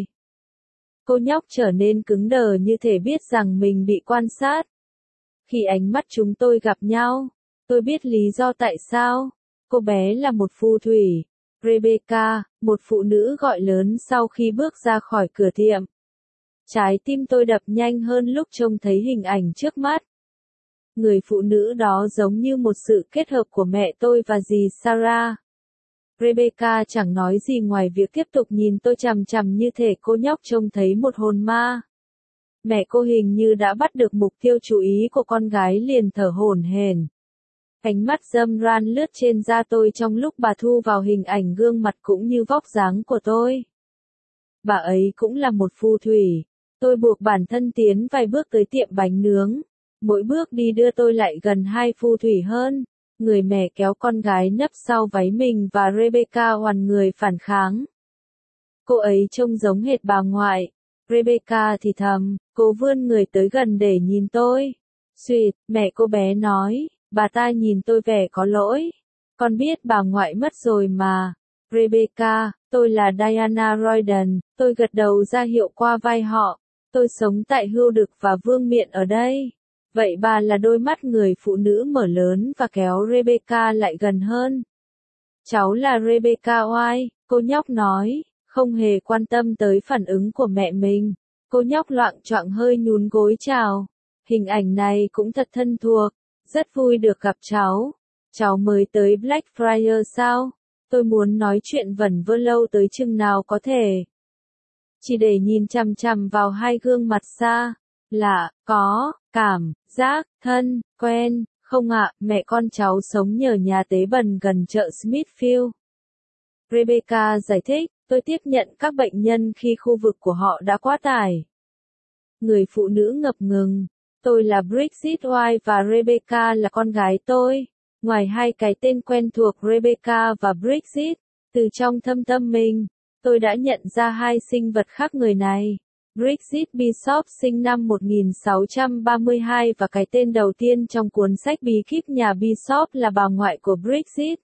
Cô nhóc trở nên cứng đờ như thể biết rằng mình bị quan sát. Khi ánh mắt chúng tôi gặp nhau, tôi biết lý do tại sao. Cô bé là một phù thủy. Rebecca, một phụ nữ gọi lớn sau khi bước ra khỏi cửa tiệm. Trái tim tôi đập nhanh hơn lúc trông thấy hình ảnh trước mắt. Người phụ nữ đó giống như một sự kết hợp của mẹ tôi và dì Sarah. Rebecca chẳng nói gì ngoài việc tiếp tục nhìn tôi chằm chằm như thể cô nhóc trông thấy một hồn ma. Mẹ cô hình như đã bắt được mục tiêu chú ý của con gái liền thở hổn hển. Ánh mắt râm ran lướt trên da tôi trong lúc bà thu vào hình ảnh gương mặt cũng như vóc dáng của tôi. Bà ấy cũng là một phù thủy. Tôi buộc bản thân tiến vài bước tới tiệm bánh nướng. Mỗi bước đi đưa tôi lại gần hai phù thủy hơn. Người mẹ kéo con gái nấp sau váy mình và Rebecca oằn người phản kháng. Cô ấy trông giống hệt bà ngoại. Rebecca thì thầm, cô vươn người tới gần để nhìn tôi. Xuyệt, mẹ cô bé nói, bà ta nhìn tôi vẻ có lỗi. Con biết bà ngoại mất rồi mà. Rebecca, tôi là Diana Royden, tôi gật đầu ra hiệu qua vai họ. Tôi sống tại Hưu Đực và Vương Miện ở đây. Vậy bà là đôi mắt người phụ nữ mở lớn và kéo Rebecca lại gần hơn. Cháu là Rebecca White, cô nhóc nói, không hề quan tâm tới phản ứng của mẹ mình. Cô nhóc loạng choạng hơi nhún gối chào. Hình ảnh này cũng thật thân thuộc, rất vui được gặp cháu. Cháu mới tới Blackfriars sao? Tôi muốn nói chuyện vẩn vơ lâu tới chừng nào có thể. Chỉ để nhìn chằm chằm vào hai gương mặt xa. Lạ, có, cảm, giác, thân, quen, không ạ, mẹ con cháu sống nhờ nhà tế bần gần chợ Smithfield. Rebecca giải thích, tôi tiếp nhận các bệnh nhân khi khu vực của họ đã quá tải. Người phụ nữ ngập ngừng, tôi là Bridget White và Rebecca là con gái tôi. Ngoài hai cái tên quen thuộc Rebecca và Bridget, từ trong thâm tâm mình, tôi đã nhận ra hai sinh vật khác người này. Bridget Bishop sinh năm 1632 và cái tên đầu tiên trong cuốn sách bí kíp nhà Bishop là bà ngoại của Bridget.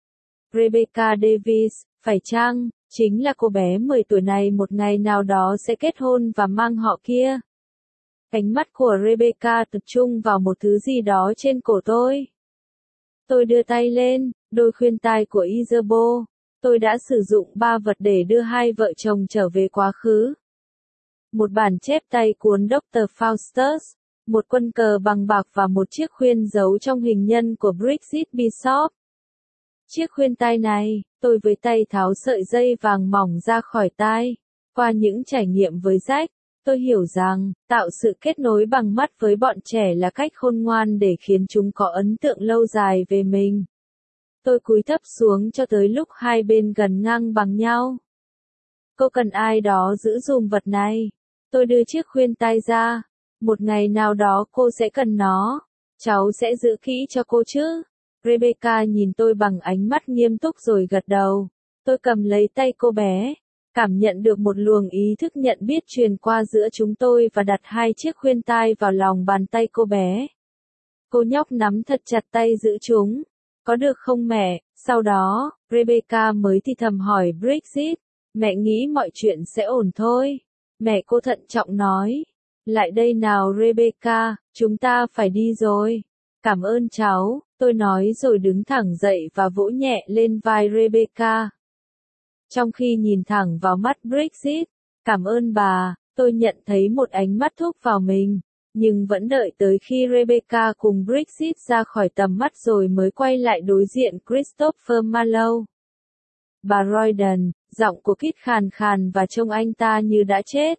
Rebecca Davis, phải chăng, chính là cô bé 10 tuổi này một ngày nào đó sẽ kết hôn và mang họ kia. Ánh mắt của Rebecca tập trung vào một thứ gì đó trên cổ tôi. Tôi đưa tay lên, đôi khuyên tai của Isabel. Tôi đã sử dụng 3 vật để đưa hai vợ chồng trở về quá khứ. Một bản chép tay cuốn Dr. Faustus, một quân cờ bằng bạc và một chiếc khuyên giấu trong hình nhân của Bridget Bishop. Chiếc khuyên tai này, tôi với tay tháo sợi dây vàng mỏng ra khỏi tai. Qua những trải nghiệm với Jack, tôi hiểu rằng, tạo sự kết nối bằng mắt với bọn trẻ là cách khôn ngoan để khiến chúng có ấn tượng lâu dài về mình. Tôi cúi thấp xuống cho tới lúc hai bên gần ngang bằng nhau. Cô cần ai đó giữ dùm vật này. Tôi đưa chiếc khuyên tai ra. Một ngày nào đó cô sẽ cần nó. Cháu sẽ giữ kỹ cho cô chứ. Rebecca nhìn tôi bằng ánh mắt nghiêm túc rồi gật đầu. Tôi cầm lấy tay cô bé. Cảm nhận được một luồng ý thức nhận biết truyền qua giữa chúng tôi và đặt hai chiếc khuyên tai vào lòng bàn tay cô bé. Cô nhóc nắm thật chặt tay giữ chúng. Có được không mẹ? Sau đó, Rebecca mới thì thầm hỏi Bridget. Mẹ nghĩ mọi chuyện sẽ ổn thôi. Mẹ cô thận trọng nói. Lại đây nào Rebecca, chúng ta phải đi rồi. Cảm ơn cháu, tôi nói rồi đứng thẳng dậy và vỗ nhẹ lên vai Rebecca. Trong khi nhìn thẳng vào mắt Bridget, cảm ơn bà, tôi nhận thấy một ánh mắt thúc vào mình, nhưng vẫn đợi tới khi Rebecca cùng Bridget ra khỏi tầm mắt rồi mới quay lại đối diện Christopher Marlowe. Bà Royden, giọng của Kit khàn khàn và trông anh ta như đã chết.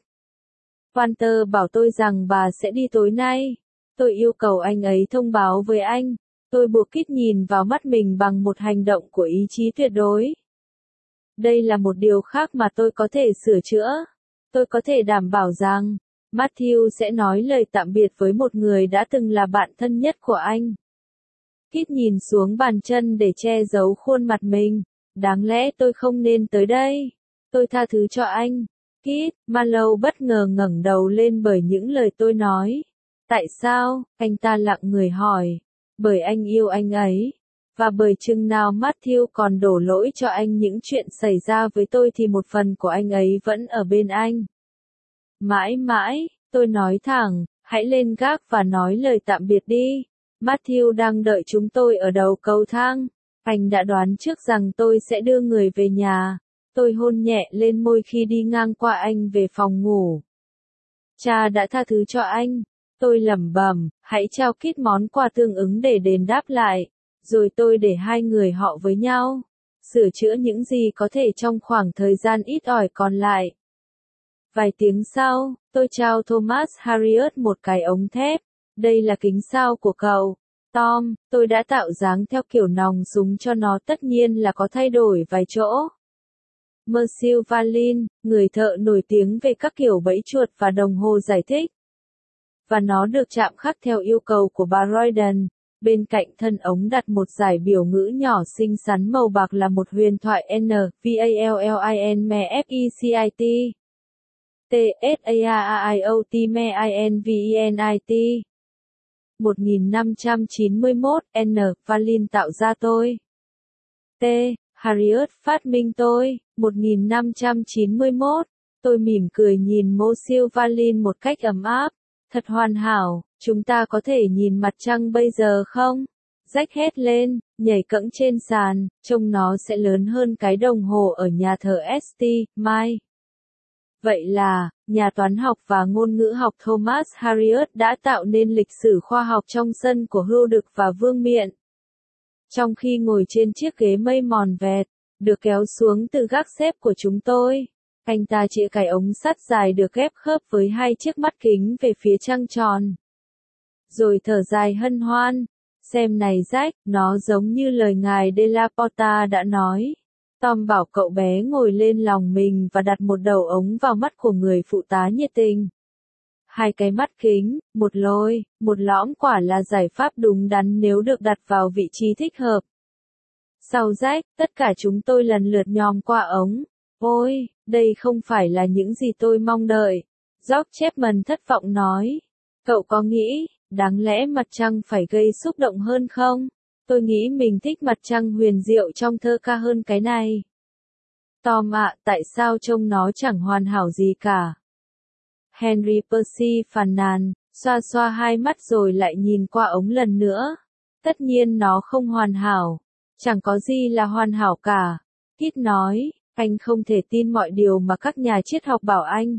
Walter bảo tôi rằng bà sẽ đi tối nay. Tôi yêu cầu anh ấy thông báo với anh. Tôi buộc Kit nhìn vào mắt mình bằng một hành động của ý chí tuyệt đối. Đây là một điều khác mà tôi có thể sửa chữa. Tôi có thể đảm bảo rằng, Matthew sẽ nói lời tạm biệt với một người đã từng là bạn thân nhất của anh. Kit nhìn xuống bàn chân để che giấu khuôn mặt mình. Đáng lẽ tôi không nên tới đây. Tôi tha thứ cho anh. Kit, Marlowe bất ngờ ngẩng đầu lên bởi những lời tôi nói. Tại sao? Anh ta lặng người hỏi. Bởi anh yêu anh ấy. Và bởi chừng nào Matthew còn đổ lỗi cho anh những chuyện xảy ra với tôi thì một phần của anh ấy vẫn ở bên anh. Mãi mãi, tôi nói thẳng, hãy lên gác và nói lời tạm biệt đi. Matthew đang đợi chúng tôi ở đầu cầu thang. Anh đã đoán trước rằng tôi sẽ đưa người về nhà. Tôi hôn nhẹ lên môi khi đi ngang qua anh về phòng ngủ. Cha đã tha thứ cho anh. Tôi lẩm bẩm, hãy trao Kit món quà tương ứng để đền đáp lại. Rồi tôi để hai người họ với nhau. Sửa chữa những gì có thể trong khoảng thời gian ít ỏi còn lại. Vài tiếng sau, tôi trao Thomas Harriot một cái ống thép. Đây là kính sao của cậu, Tom. Tôi đã tạo dáng theo kiểu nòng súng cho nó, tất nhiên là có thay đổi vài chỗ. Monsieur Valin, người thợ nổi tiếng về các kiểu bẫy chuột và đồng hồ giải thích. Và nó được chạm khắc theo yêu cầu của bà Royden. Bên cạnh thân ống đặt một dải biểu ngữ nhỏ xinh xắn màu bạc là một huyền thoại N, VALLIN MEFECIT. TSARIOT MEINVENIT. 1591, N, Valin tạo ra tôi. T, Harriot phát minh tôi. 1591. Tôi mỉm cười nhìn Monsieur Valin một cách ấm áp. Thật hoàn hảo, chúng ta có thể nhìn mặt trăng bây giờ không? Jack hét lên, nhảy cẫng trên sàn, trông nó sẽ lớn hơn cái đồng hồ ở nhà thờ St. Mai. Vậy là, nhà toán học và ngôn ngữ học Thomas Harriot đã tạo nên lịch sử khoa học trong sân của Hưu Đực và Vương Miện. Trong khi ngồi trên chiếc ghế mây mòn vẹt, được kéo xuống từ gác xếp của chúng tôi, anh ta chĩa cái ống sắt dài được ghép khớp với hai chiếc mắt kính về phía trăng tròn. Rồi thở dài hân hoan. Xem này Jack, nó giống như lời ngài De La Porta đã nói. Tom bảo cậu bé ngồi lên lòng mình và đặt một đầu ống vào mắt của người phụ tá nhiệt tình. Hai cái mắt kính, một lồi, một lõm quả là giải pháp đúng đắn nếu được đặt vào vị trí thích hợp. Sau Jack, tất cả chúng tôi lần lượt nhòm qua ống. Ôi, đây không phải là những gì tôi mong đợi. George Chapman thất vọng nói. Cậu có nghĩ, đáng lẽ mặt trăng phải gây xúc động hơn không? Tôi nghĩ mình thích mặt trăng huyền diệu trong thơ ca hơn cái này. Tom ạ, tại sao trông nó chẳng hoàn hảo gì cả? Henry Percy phàn nàn, xoa xoa hai mắt rồi lại nhìn qua ống lần nữa. Tất nhiên nó không hoàn hảo. Chẳng có gì là hoàn hảo cả. Kit nói, anh không thể tin mọi điều mà các nhà triết học bảo anh.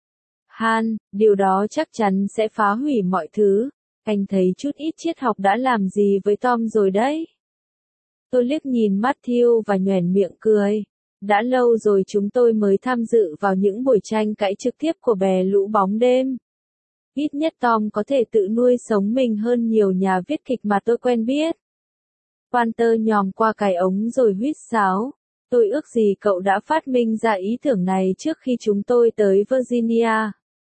Han, điều đó chắc chắn sẽ phá hủy mọi thứ. Anh thấy chút ít triết học đã làm gì với Tom rồi đấy. Tôi liếc nhìn Matthew và nhoẻn miệng cười. Đã lâu rồi chúng tôi mới tham dự vào những buổi tranh cãi trực tiếp của bè lũ bóng đêm. Ít nhất Tom có thể tự nuôi sống mình hơn nhiều nhà viết kịch mà tôi quen biết. Walter nhòm qua cái ống rồi huýt sáo. Tôi ước gì cậu đã phát minh ra ý tưởng này trước khi chúng tôi tới Virginia.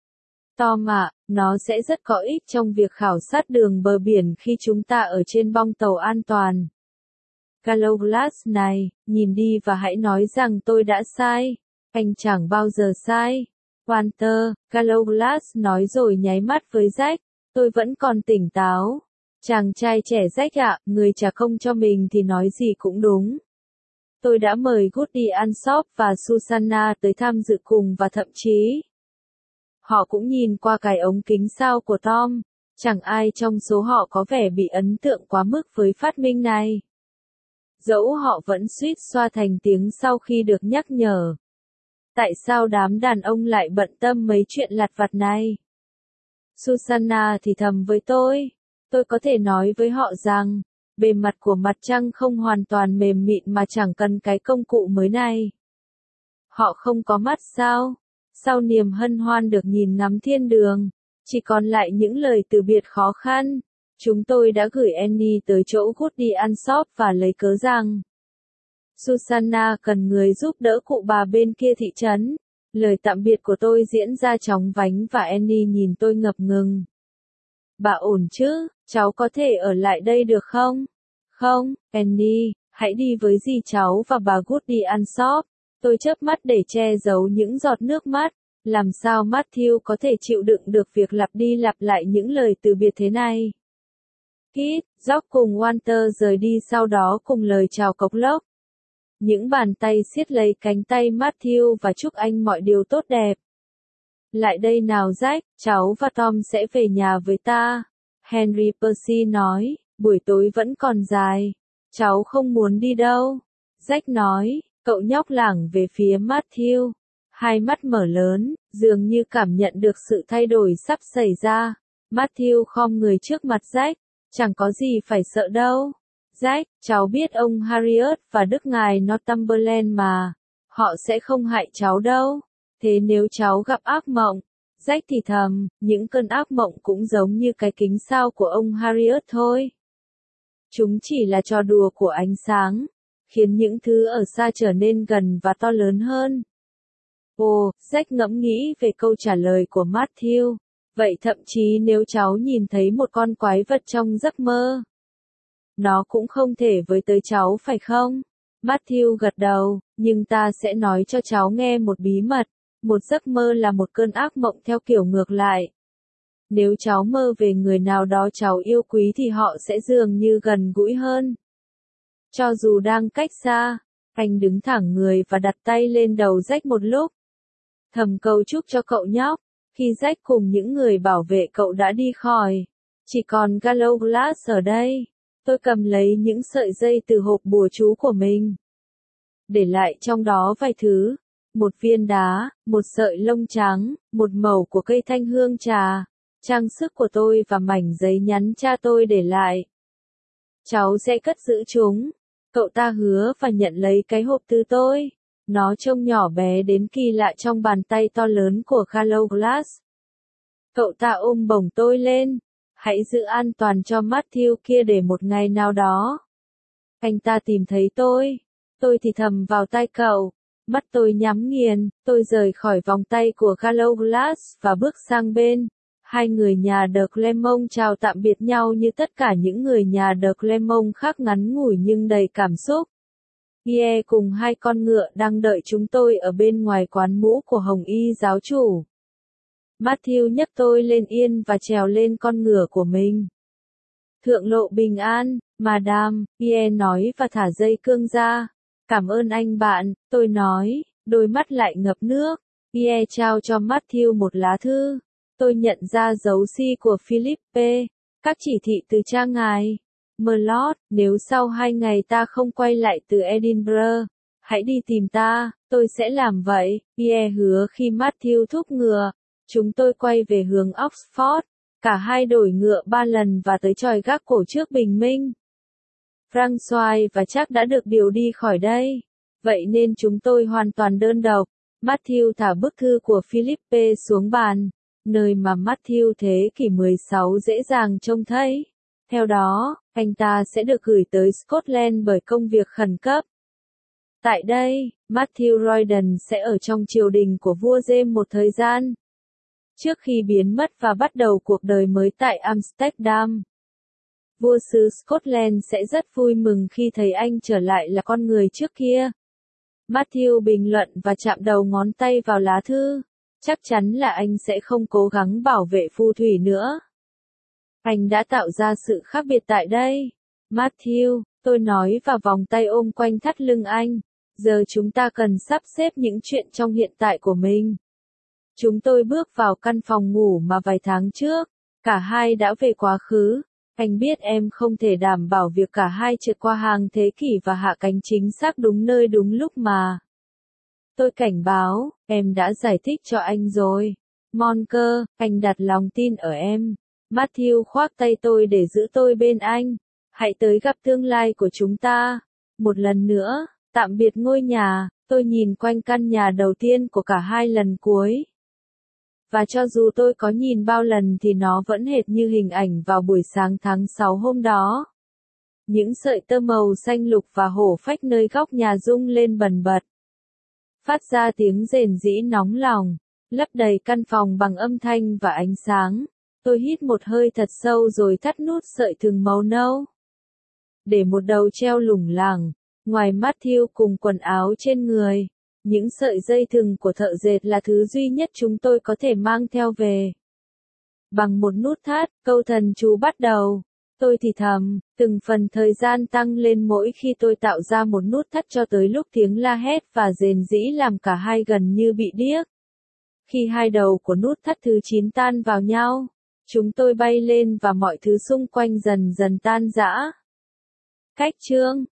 Tom ạ, nó sẽ rất có ích trong việc khảo sát đường bờ biển khi chúng ta ở trên bong tàu an toàn. Galoglass này, nhìn đi và hãy nói rằng tôi đã sai. Anh chẳng bao giờ sai. Walter, Galoglass nói rồi nháy mắt với Jack. Tôi vẫn còn tỉnh táo. Chàng trai trẻ Jack ạ, người trả công cho mình thì nói gì cũng đúng. Tôi đã mời Goody Ansop và Susanna tới tham dự cùng và thậm chí họ cũng nhìn qua cái ống kính sao của Tom. Chẳng ai trong số họ có vẻ bị ấn tượng quá mức với phát minh này. Dẫu họ vẫn suýt xoa thành tiếng sau khi được nhắc nhở. Tại sao đám đàn ông lại bận tâm mấy chuyện lặt vặt này? Susanna thì thầm với tôi. Tôi có thể nói với họ rằng, bề mặt của mặt trăng không hoàn toàn mềm mịn mà chẳng cần cái công cụ mới này. Họ không có mắt sao? Sau niềm hân hoan được nhìn ngắm thiên đường, chỉ còn lại những lời từ biệt khó khăn. Chúng tôi đã gửi Annie tới chỗ Goody Ansop và lấy cớ rằng Susanna cần người giúp đỡ cụ bà bên kia thị trấn. Lời tạm biệt của tôi diễn ra chóng vánh và Annie nhìn tôi ngập ngừng. Bà ổn chứ, cháu có thể ở lại đây được không? Không, Annie, hãy đi với dì cháu và bà Goody Ansop. Tôi chớp mắt để che giấu những giọt nước mắt. Làm sao Matthew có thể chịu đựng được việc lặp đi lặp lại những lời từ biệt thế này? Kit, George cùng Walter rời đi sau đó cùng lời chào cộc lốc. Những bàn tay siết lấy cánh tay Matthew và chúc anh mọi điều tốt đẹp. Lại đây nào Jack, cháu và Tom sẽ về nhà với ta. Henry Percy nói, buổi tối vẫn còn dài. Cháu không muốn đi đâu. Jack nói, cậu nhóc lảng về phía Matthew. Hai mắt mở lớn, dường như cảm nhận được sự thay đổi sắp xảy ra. Matthew khom người trước mặt Jack. Chẳng có gì phải sợ đâu. Jack, cháu biết ông Harriet và Đức Ngài Northumberland mà. Họ sẽ không hại cháu đâu. Thế nếu cháu gặp ác mộng, Jack thì thầm, những cơn ác mộng cũng giống như cái kính sao của ông Harriet thôi. Chúng chỉ là trò đùa của ánh sáng, khiến những thứ ở xa trở nên gần và to lớn hơn. Ồ, Jack ngẫm nghĩ về câu trả lời của Matthew. Vậy thậm chí nếu cháu nhìn thấy một con quái vật trong giấc mơ, nó cũng không thể với tới cháu phải không? Matthew gật đầu, nhưng ta sẽ nói cho cháu nghe một bí mật. Một giấc mơ là một cơn ác mộng theo kiểu ngược lại. Nếu cháu mơ về người nào đó cháu yêu quý thì họ sẽ dường như gần gũi hơn. Cho dù đang cách xa, anh đứng thẳng người và đặt tay lên đầu Jack một lúc. Thầm cầu chúc cho cậu nhóc. Khi Jack cùng những người bảo vệ cậu đã đi khỏi, chỉ còn Gallowglass ở đây. Tôi cầm lấy những sợi dây từ hộp bùa chú của mình. Để lại trong đó vài thứ. Một viên đá, một sợi lông trắng, một mẩu của cây thanh hương trà, trang sức của tôi và mảnh giấy nhắn cha tôi để lại. Cháu sẽ cất giữ chúng. Cậu ta hứa và nhận lấy cái hộp từ tôi. Nó trông nhỏ bé đến kỳ lạ trong bàn tay to lớn của Gallowglass. Cậu ta ôm bổng tôi lên. Hãy giữ an toàn cho Matthew kia để một ngày nào đó anh ta tìm thấy tôi. Tôi thì thầm vào tai cậu. Mắt tôi nhắm nghiền, tôi rời khỏi vòng tay của Gallowglass và bước sang bên. Hai người nhà de Clermont chào tạm biệt nhau như tất cả những người nhà de Clermont khác, ngắn ngủi nhưng đầy cảm xúc. Ie cùng hai con ngựa đang đợi chúng tôi ở bên ngoài quán mũ của Hồng Y giáo chủ. Matthew nhấc tôi lên yên và trèo lên con ngựa của mình. Thượng lộ bình an, Madame, Ie nói và thả dây cương ra. Cảm ơn anh bạn, tôi nói, đôi mắt lại ngập nước. Ie trao cho Matthew một lá thư. Tôi nhận ra dấu si của Philippe, các chỉ thị từ cha ngài. Mlord, nếu sau 2 ngày ta không quay lại từ Edinburgh, hãy đi tìm ta, tôi sẽ làm vậy. Ie hứa khi Matthew thúc ngựa. Chúng tôi quay về hướng Oxford. Cả hai đổi ngựa 3 lần và tới chòi gác cổ trước bình minh. François và Jack đã được điều đi khỏi đây. Vậy nên chúng tôi hoàn toàn đơn độc. Matthew thả bức thư của Philippe xuống bàn, nơi mà Matthew thế kỷ 16 dễ dàng trông thấy. Theo đó, anh ta sẽ được gửi tới Scotland bởi công việc khẩn cấp. Tại đây, Matthew Royden sẽ ở trong triều đình của vua James một thời gian, trước khi biến mất và bắt đầu cuộc đời mới tại Amsterdam. Vua xứ Scotland sẽ rất vui mừng khi thấy anh trở lại là con người trước kia. Matthew bình luận và chạm đầu ngón tay vào lá thư. Chắc chắn là anh sẽ không cố gắng bảo vệ phù thủy nữa. Anh đã tạo ra sự khác biệt tại đây. Matthew, tôi nói và vòng tay ôm quanh thắt lưng anh. Giờ chúng ta cần sắp xếp những chuyện trong hiện tại của mình. Chúng tôi bước vào căn phòng ngủ mà vài tháng trước, cả hai đã về quá khứ. Anh biết em không thể đảm bảo việc cả hai trượt qua hàng thế kỷ và hạ cánh chính xác đúng nơi đúng lúc mà. Tôi cảnh báo, em đã giải thích cho anh rồi. Monker, anh đặt lòng tin ở em. Matthew khoác tay tôi để giữ tôi bên anh. Hãy tới gặp tương lai của chúng ta. Một lần nữa, tạm biệt ngôi nhà. Tôi nhìn quanh căn nhà đầu tiên của cả hai lần cuối. Và cho dù tôi có nhìn bao lần thì nó vẫn hệt như hình ảnh vào buổi sáng tháng 6 hôm đó. Những sợi tơ màu xanh lục và hổ phách nơi góc nhà rung lên bần bật. Phát ra tiếng rền rĩ nóng lòng, lấp đầy căn phòng bằng âm thanh và ánh sáng. Tôi hít một hơi thật sâu rồi thắt nút sợi thừng màu nâu. Để một đầu treo lủng lẳng, ngoài Matthew cùng quần áo trên người, Những sợi dây thừng của thợ dệt là thứ duy nhất chúng tôi có thể mang theo về. Bằng một nút thắt, câu thần chú bắt đầu. Tôi thì thầm, từng phần thời gian tăng lên mỗi khi tôi tạo ra một nút thắt cho tới lúc tiếng la hét và rền rĩ làm cả hai gần như bị điếc. Khi hai đầu của nút thắt thứ 9 tan vào nhau, chúng tôi bay lên và mọi thứ xung quanh dần dần tan rã. Cách chương